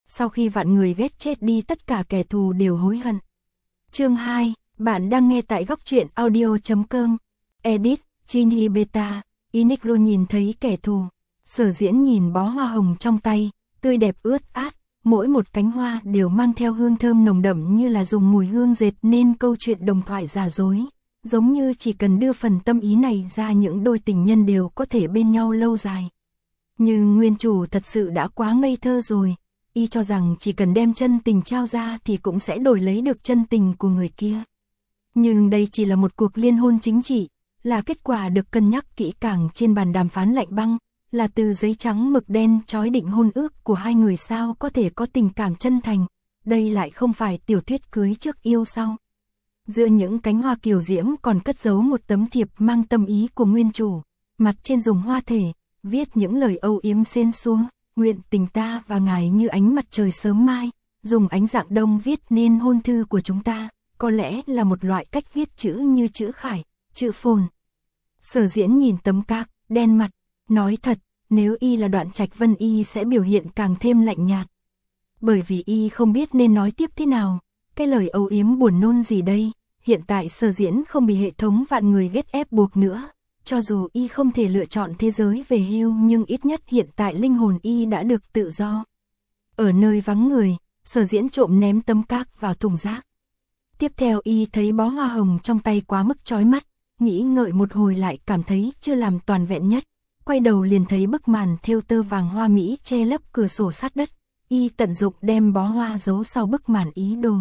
sau khi vạn người ghét chết đi tất cả kẻ thù đều hối hận. Chương 2, bạn đang nghe tại góc truyện audio.com. Edit, Chinhi Beta, Inigro nhìn thấy kẻ thù. Sở Diễn nhìn bó hoa hồng trong tay, tươi đẹp ướt át, mỗi một cánh hoa đều mang theo hương thơm nồng đậm như là dùng mùi hương dệt nên câu chuyện đồng thoại giả dối. Giống như chỉ cần đưa phần tâm ý này ra những đôi tình nhân đều có thể bên nhau lâu dài. Nhưng nguyên chủ thật sự đã quá ngây thơ rồi. Y cho rằng chỉ cần đem chân tình trao ra thì cũng sẽ đổi lấy được chân tình của người kia. Nhưng đây chỉ là một cuộc liên hôn chính trị, là kết quả được cân nhắc kỹ càng trên bàn đàm phán lạnh băng, là từ giấy trắng mực đen chói định hôn ước của hai người sao có thể có tình cảm chân thành. Đây lại không phải tiểu thuyết cưới trước yêu sau. Giữa những cánh hoa kiều diễm còn cất giấu một tấm thiệp mang tâm ý của nguyên chủ, mặt trên dùng hoa thể, viết những lời âu yếm xến xúa, nguyện tình ta và ngài như ánh mặt trời sớm mai, dùng ánh dạng đông viết nên hôn thư của chúng ta, có lẽ là một loại cách viết chữ như chữ khải, chữ phồn. Sở Diễn nhìn tấm các, đen mặt, nói thật, nếu y là Đoạn Trạch Vân y sẽ biểu hiện càng thêm lạnh nhạt. Bởi vì y không biết nên nói tiếp thế nào, cái lời âu yếm buồn nôn gì đây, hiện tại Sở Diễn không bị hệ thống vạn người ghét ép buộc nữa. Cho dù y không thể lựa chọn thế giới về hưu nhưng ít nhất hiện tại linh hồn y đã được tự do. Ở nơi vắng người, Sở Diễn trộm ném tấm các vào thùng rác. Tiếp theo y thấy bó hoa hồng trong tay quá mức chói mắt, nghĩ ngợi một hồi lại cảm thấy chưa làm toàn vẹn nhất. Quay đầu liền thấy bức màn thêu tơ vàng hoa mỹ che lấp cửa sổ sát đất. Y tận dụng đem bó hoa giấu sau bức màn ý đồ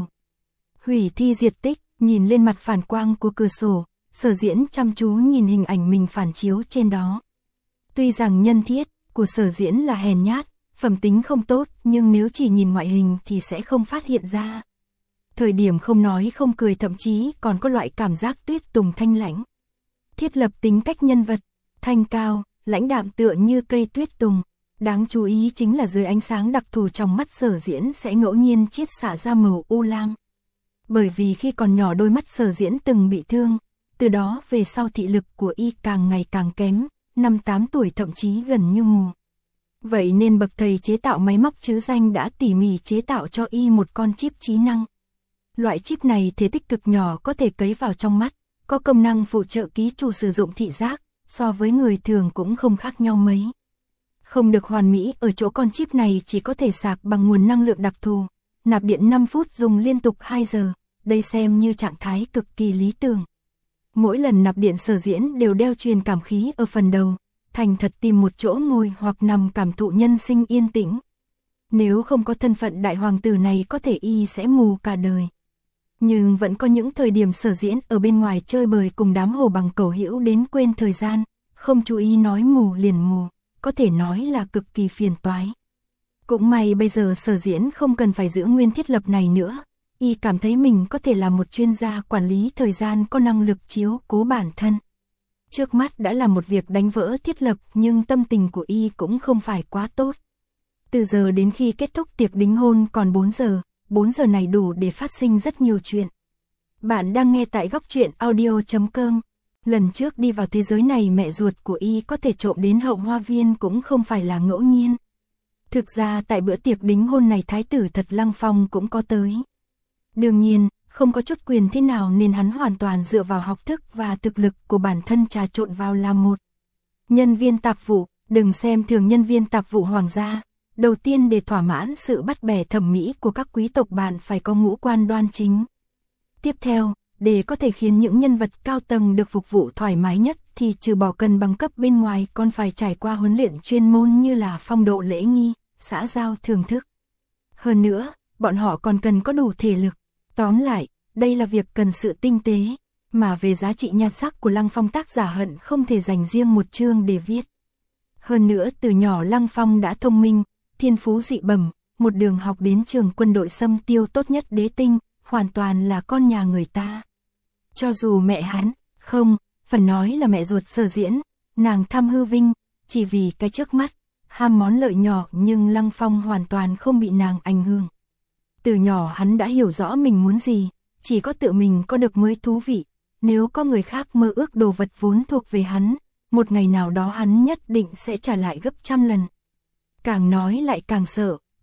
hủy thi diệt tích. Nhìn lên mặt phản quang của cửa sổ, Sở Diễn chăm chú nhìn hình ảnh mình phản chiếu trên đó. Tuy rằng nhân thiết của Sở Diễn là hèn nhát, phẩm tính không tốt, nhưng nếu chỉ nhìn ngoại hình thì sẽ không phát hiện ra. Thời điểm không nói không cười thậm chí còn có loại cảm giác tuyết tùng thanh lãnh. Thiết lập tính cách nhân vật, thanh cao, lãnh đạm tựa như cây tuyết tùng. Đáng chú ý chính là dưới ánh sáng đặc thù trong mắt Sở Diễn sẽ ngẫu nhiên chiết xạ ra màu u lam. Bởi vì khi còn nhỏ đôi mắt Sở Diễn từng bị thương, từ đó về sau thị lực của y càng ngày càng kém, 5-8 tuổi thậm chí gần như mù. Vậy nên bậc thầy chế tạo máy móc trứ danh đã tỉ mỉ chế tạo cho y một con chip trí năng. Loại chip này thể tích cực nhỏ có thể cấy vào trong mắt, có công năng phụ trợ ký chủ sử dụng thị giác, so với người thường cũng không khác nhau mấy. Không được hoàn mỹ ở chỗ con chip này chỉ có thể sạc bằng nguồn năng lượng đặc thù, nạp điện 5 phút dùng liên tục 2 giờ, đây xem như trạng thái cực kỳ lý tưởng. Mỗi lần nạp điện Sở Diễn đều đeo truyền cảm khí ở phần đầu, thành thật tìm một chỗ ngồi hoặc nằm cảm thụ nhân sinh yên tĩnh. Nếu không có thân phận đại hoàng tử này có thể y sẽ mù cả đời. Nhưng vẫn có những thời điểm Sở Diễn ở bên ngoài chơi bời cùng đám hồ bằng cẩu hữu đến quên thời gian, không chú ý nói mù liền mù, có thể nói là cực kỳ phiền toái. Cũng may bây giờ Sở Diễn không cần phải giữ nguyên thiết lập này nữa. Y cảm thấy mình có thể là một chuyên gia quản lý thời gian có năng lực chiếu cố bản thân. Trước mắt đã là một việc đánh vỡ thiết lập nhưng tâm tình của Y cũng không phải quá tốt. Từ giờ đến khi kết thúc tiệc đính hôn còn 4 giờ này đủ để phát sinh rất nhiều chuyện. Bạn đang nghe tại góc truyện audio.com. Lần trước đi vào thế giới này mẹ ruột của Y có thể trộm đến hậu hoa viên cũng không phải là ngẫu nhiên. Thực ra tại bữa tiệc đính hôn này Thái tử Thật Lăng Phong cũng có tới. Đương nhiên, không có chút quyền thế nào nên hắn hoàn toàn dựa vào học thức và thực lực của bản thân trà trộn vào làm một nhân viên tạp vụ. Đừng xem thường nhân viên tạp vụ hoàng gia. Đầu tiên để thỏa mãn sự bắt bẻ thẩm mỹ của các quý tộc bạn phải có ngũ quan đoan chính. Tiếp theo, để có thể khiến những nhân vật cao tầng được phục vụ thoải mái nhất thì trừ bỏ cần bằng cấp bên ngoài còn phải trải qua huấn luyện chuyên môn như là phong độ lễ nghi, xã giao thưởng thức. Hơn nữa, bọn họ còn cần có đủ thể lực. Tóm lại, đây là việc cần sự tinh tế, mà về giá trị nhan sắc của Lăng Phong tác giả hận không thể dành riêng một chương để viết. Hơn nữa từ nhỏ Lăng Phong đã thông minh, thiên phú dị bẩm, một đường học đến trường quân đội Xâm Tiêu tốt nhất đế tinh, hoàn toàn là con nhà người ta. Cho dù mẹ hắn, không, phần nói là mẹ ruột Sở Diễn, nàng tham hư vinh, chỉ vì cái trước mắt, ham món lợi nhỏ nhưng Lăng Phong hoàn toàn không bị nàng ảnh hưởng. Từ nhỏ hắn đã hiểu rõ mình muốn gì, chỉ có tự mình có được mới thú vị, nếu có người khác mơ ước đồ vật vốn thuộc về hắn, một ngày nào đó hắn nhất định sẽ trả lại gấp trăm lần. Càng nói lại càng sợ,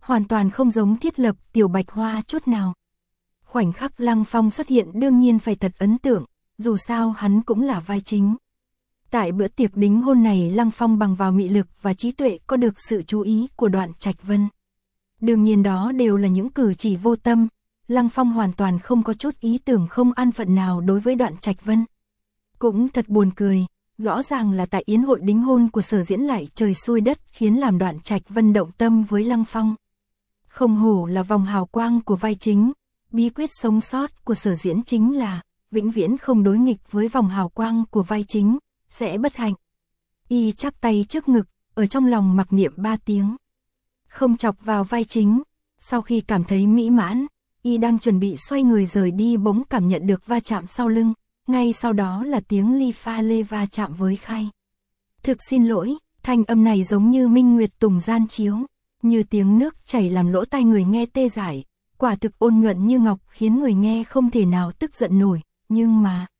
hoàn toàn không giống thiết lập Tiểu Bạch Hoa chút nào. Khoảnh khắc Lăng Phong xuất hiện đương nhiên phải thật ấn tượng, dù sao hắn cũng là vai chính. Tại bữa tiệc đính hôn này Lăng Phong bằng vào mị lực và trí tuệ có được sự chú ý của Đoạn Trạch Vân. Đương nhiên đó đều là những cử chỉ vô tâm, Lăng Phong hoàn toàn không có chút ý tưởng không an phận nào đối với Đoạn Trạch Vân. Cũng thật buồn cười, rõ ràng là tại yến hội đính hôn của Sở Diễn lại trời xui đất khiến làm Đoạn Trạch Vân động tâm với Lăng Phong. Không hổ là vòng hào quang của vai chính, bí quyết sống sót của Sở Diễn chính là vĩnh viễn không đối nghịch với vòng hào quang của vai chính, sẽ bất hạnh. Y chắp tay trước ngực, ở trong lòng mặc niệm 3 tiếng. Không chọc vào vai chính, sau khi cảm thấy mỹ mãn, Y đang chuẩn bị xoay người rời đi bỗng cảm nhận được va chạm sau lưng, ngay sau đó là tiếng ly pha lê va chạm với khay. Thực xin lỗi, thanh âm này giống như minh nguyệt tùng gian chiếu, như tiếng nước chảy làm lỗ tai người nghe tê dại, quả thực ôn nhuận như ngọc khiến người nghe không thể nào tức giận nổi, nhưng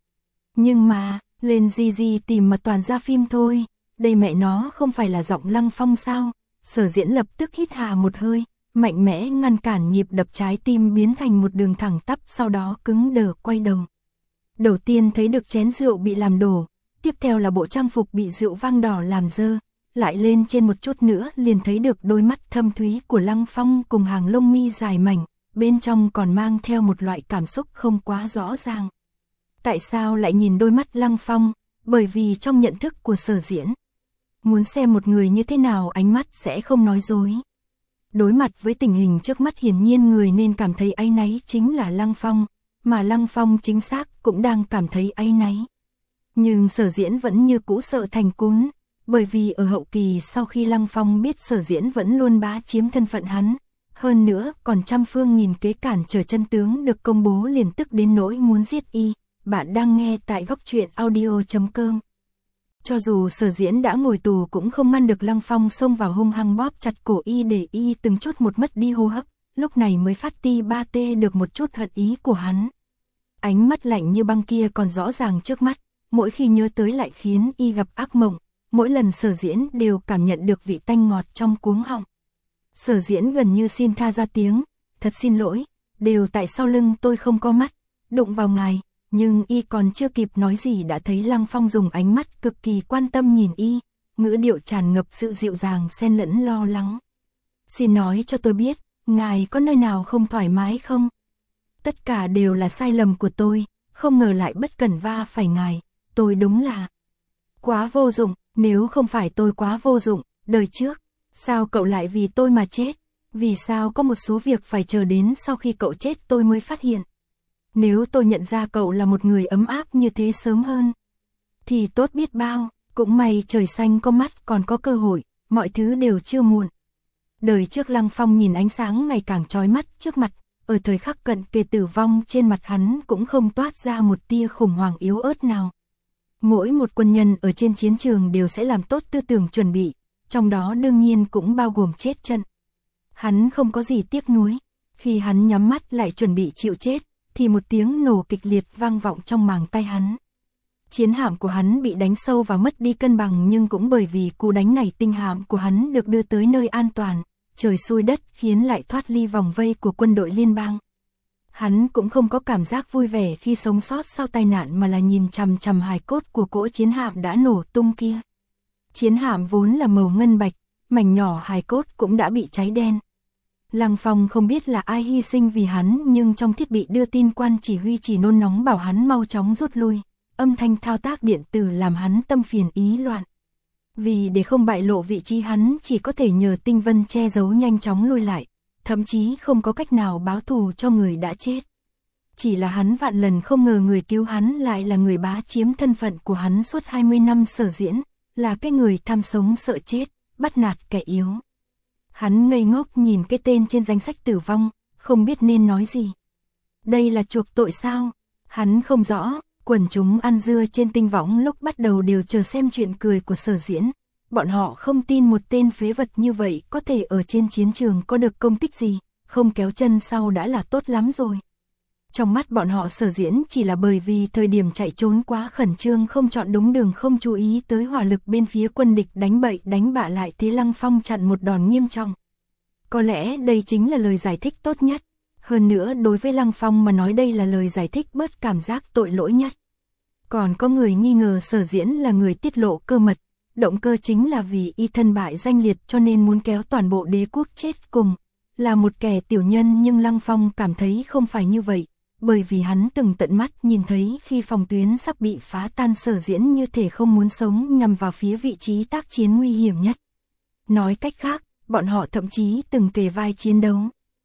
mà, lên gì tìm mà toàn ra phim thôi, đây mẹ nó không phải là giọng Lăng Phong sao? Sở Diễn lập tức hít hà một hơi, mạnh mẽ ngăn cản nhịp đập trái tim biến thành một đường thẳng tắp, sau đó cứng đờ quay đầu. Đầu tiên thấy được chén rượu bị làm đổ, tiếp theo là bộ trang phục bị rượu vang đỏ làm dơ, lại lên trên một chút nữa liền thấy được đôi mắt thâm thúy của Lăng Phong cùng hàng lông mi dài mảnh, bên trong còn mang theo một loại cảm xúc không quá rõ ràng. Tại sao lại nhìn đôi mắt Lăng Phong? Bởi vì trong nhận thức của Sở Diễn, muốn xem một người như thế nào ánh mắt sẽ không nói dối. Đối mặt với tình hình trước mắt hiển nhiên người nên cảm thấy áy náy chính là Lăng Phong, mà Lăng Phong chính xác cũng đang cảm thấy áy náy. Nhưng Sở Diễn vẫn như cũ sợ thành cún, bởi vì ở hậu kỳ sau khi Lăng Phong biết Sở Diễn vẫn luôn bá chiếm thân phận hắn, hơn nữa còn trăm phương nghìn kế cản trở chân tướng được công bố liền tức đến nỗi muốn giết Y. Bạn đang nghe tại góc truyện audio.com. Cho dù Sở Diễn đã ngồi tù cũng không ngăn được Lăng Phong xông vào hung hăng bóp chặt cổ Y để Y từng chút một mất đi hô hấp, lúc này mới phát ti ba tê được một chút hận ý của hắn. Ánh mắt lạnh như băng kia còn rõ ràng trước mắt, mỗi khi nhớ tới lại khiến Y gặp ác mộng, mỗi lần Sở Diễn đều cảm nhận được vị tanh ngọt trong cuống họng. Sở Diễn gần như xin tha ra tiếng, thật xin lỗi, đều tại sau lưng tôi không có mắt, đụng vào ngài. Nhưng Y còn chưa kịp nói gì đã thấy Lăng Phong dùng ánh mắt cực kỳ quan tâm nhìn Y, ngữ điệu tràn ngập sự dịu dàng xen lẫn lo lắng. Xin nói cho tôi biết, ngài có nơi nào không thoải mái không? Tất cả đều là sai lầm của tôi, không ngờ lại bất cẩn va phải ngài, tôi đúng là quá vô dụng, nếu không phải tôi quá vô dụng, đời trước, sao cậu lại vì tôi mà chết? Vì sao có một số việc phải chờ đến sau khi cậu chết tôi mới phát hiện? Nếu tôi nhận ra cậu là một người ấm áp như thế sớm hơn, thì tốt biết bao, cũng may trời xanh có mắt còn có cơ hội, mọi thứ đều chưa muộn. Đời trước Lăng Phong nhìn ánh sáng ngày càng chói mắt trước mặt, ở thời khắc cận kề tử vong trên mặt hắn cũng không toát ra một tia khủng hoảng yếu ớt nào. Mỗi một quân nhân ở trên chiến trường đều sẽ làm tốt tư tưởng chuẩn bị, trong đó đương nhiên cũng bao gồm chết trận. Hắn không có gì tiếc nuối, khi hắn nhắm mắt lại chuẩn bị chịu chết, thì một tiếng nổ kịch liệt vang vọng trong màng tai hắn. Chiến hạm của hắn bị đánh sâu và mất đi cân bằng, nhưng cũng bởi vì cú đánh này tinh hạm của hắn được đưa tới nơi an toàn, trời xui đất khiến lại thoát ly vòng vây của quân đội liên bang. Hắn cũng không có cảm giác vui vẻ khi sống sót sau tai nạn mà là nhìn chằm chằm hài cốt của cỗ chiến hạm đã nổ tung kia. Chiến hạm vốn là màu ngân bạch, mảnh nhỏ hài cốt cũng đã bị cháy đen. Lăng Phong không biết là ai hy sinh vì hắn, nhưng trong thiết bị đưa tin quan chỉ huy chỉ nôn nóng bảo hắn mau chóng rút lui, âm thanh thao tác điện tử làm hắn tâm phiền ý loạn. Vì để không bại lộ vị trí hắn chỉ có thể nhờ Tinh Vân che giấu nhanh chóng lui lại, thậm chí không có cách nào báo thù cho người đã chết. Chỉ là hắn vạn lần không ngờ người cứu hắn lại là người bá chiếm thân phận của hắn suốt 20 năm Sở Diễn, là cái người tham sống sợ chết, bắt nạt kẻ yếu. Hắn ngây ngốc nhìn cái tên trên danh sách tử vong, không biết nên nói gì. Đây là chuộc tội sao? Hắn không rõ, quần chúng ăn dưa trên Tinh Võng lúc bắt đầu đều chờ xem chuyện cười của Sở Diễn. Bọn họ không tin một tên phế vật như vậy có thể ở trên chiến trường có được công tích gì, không kéo chân sau đã là tốt lắm rồi. Trong mắt bọn họ Sở Diễn chỉ là bởi vì thời điểm chạy trốn quá khẩn trương không chọn đúng đường, không chú ý tới hỏa lực bên phía quân địch đánh bậy đánh bạ, lại thế Lăng Phong chặn một đòn nghiêm trọng. Có lẽ đây chính là lời giải thích tốt nhất. Hơn nữa đối với Lăng Phong mà nói đây là lời giải thích bớt cảm giác tội lỗi nhất. Còn có người nghi ngờ Sở Diễn là người tiết lộ cơ mật, động cơ chính là vì y thân bại danh liệt cho nên muốn kéo toàn bộ đế quốc chết cùng. Là một kẻ tiểu nhân nhưng Lăng Phong cảm thấy không phải như vậy, bởi vì hắn từng tận mắt nhìn thấy khi phòng tuyến sắp bị phá tan Sở Diễn như thể không muốn sống nhằm vào phía vị trí tác chiến nguy hiểm nhất. Nói cách khác, bọn họ thậm chí từng kề vai chiến đấu.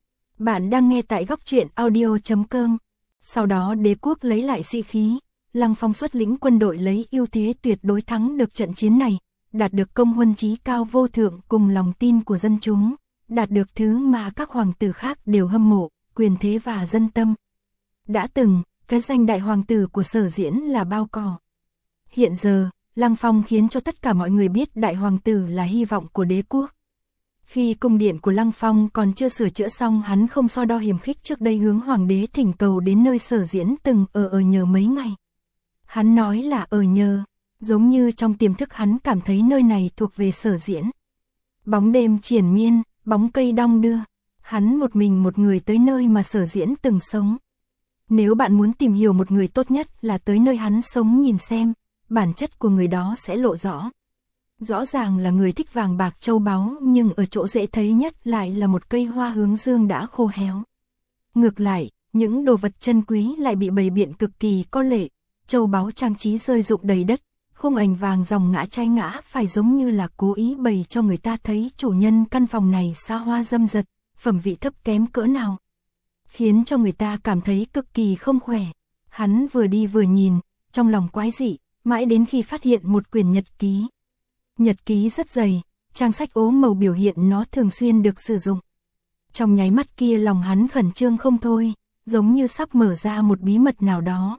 Bạn đang nghe tại góc truyện audio.com. Sau đó đế quốc lấy lại sĩ khí, Lăng Phong xuất lĩnh quân đội lấy ưu thế tuyệt đối thắng được trận chiến này, đạt được công huân chí cao vô thượng cùng lòng tin của dân chúng, đạt được thứ mà các hoàng tử khác đều hâm mộ, quyền thế và dân tâm. Đã từng, cái danh đại hoàng tử của Sở Diễn là bao cỏ. Hiện giờ, Lăng Phong khiến cho tất cả mọi người biết đại hoàng tử là hy vọng của đế quốc. Khi cung điện của Lăng Phong còn chưa sửa chữa xong hắn không so đo hiềm khích trước đây hướng hoàng đế thỉnh cầu đến nơi Sở Diễn từng ở nhờ mấy ngày. Hắn nói là ở nhờ, giống như trong tiềm thức hắn cảm thấy nơi này thuộc về Sở Diễn. Bóng đêm triền miên, bóng cây đong đưa, hắn một mình một người tới nơi mà Sở Diễn từng sống. Nếu bạn muốn tìm hiểu một người tốt nhất là tới nơi hắn sống nhìn xem, bản chất của người đó sẽ lộ rõ. Rõ ràng là người thích vàng bạc châu báu nhưng ở chỗ dễ thấy nhất lại là một cây hoa hướng dương đã khô héo. Ngược lại, những đồ vật chân quý lại bị bày biện cực kỳ có lệ, châu báu trang trí rơi rụng đầy đất, khung ảnh vàng dòng ngã trái ngã phải giống như là cố ý bày cho người ta thấy chủ nhân căn phòng này xa hoa dâm dật, phẩm vị thấp kém cỡ nào. Khiến cho người ta cảm thấy cực kỳ không khỏe. Hắn vừa đi vừa nhìn, trong lòng quái dị, mãi đến khi phát hiện một quyển nhật ký. Nhật ký rất dày, trang sách ố màu biểu hiện nó thường xuyên được sử dụng. Trong nháy mắt kia lòng hắn khẩn trương không thôi, giống như sắp mở ra một bí mật nào đó.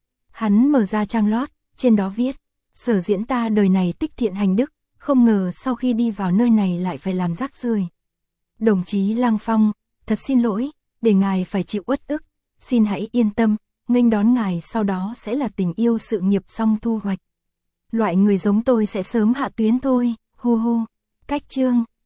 Hắn mở ra trang lót, trên đó viết, Sở Diễn ta đời này tích thiện hành đức, không ngờ sau khi đi vào nơi này lại phải làm rác rưởi. Đồng chí Lăng Phong, thật xin lỗi, để ngài phải chịu uất ức, xin hãy yên tâm, nghênh đón ngài sau đó sẽ là tình yêu sự nghiệp xong thu hoạch. Loại người giống tôi sẽ sớm hạ tuyến thôi, hu hu. Cách chương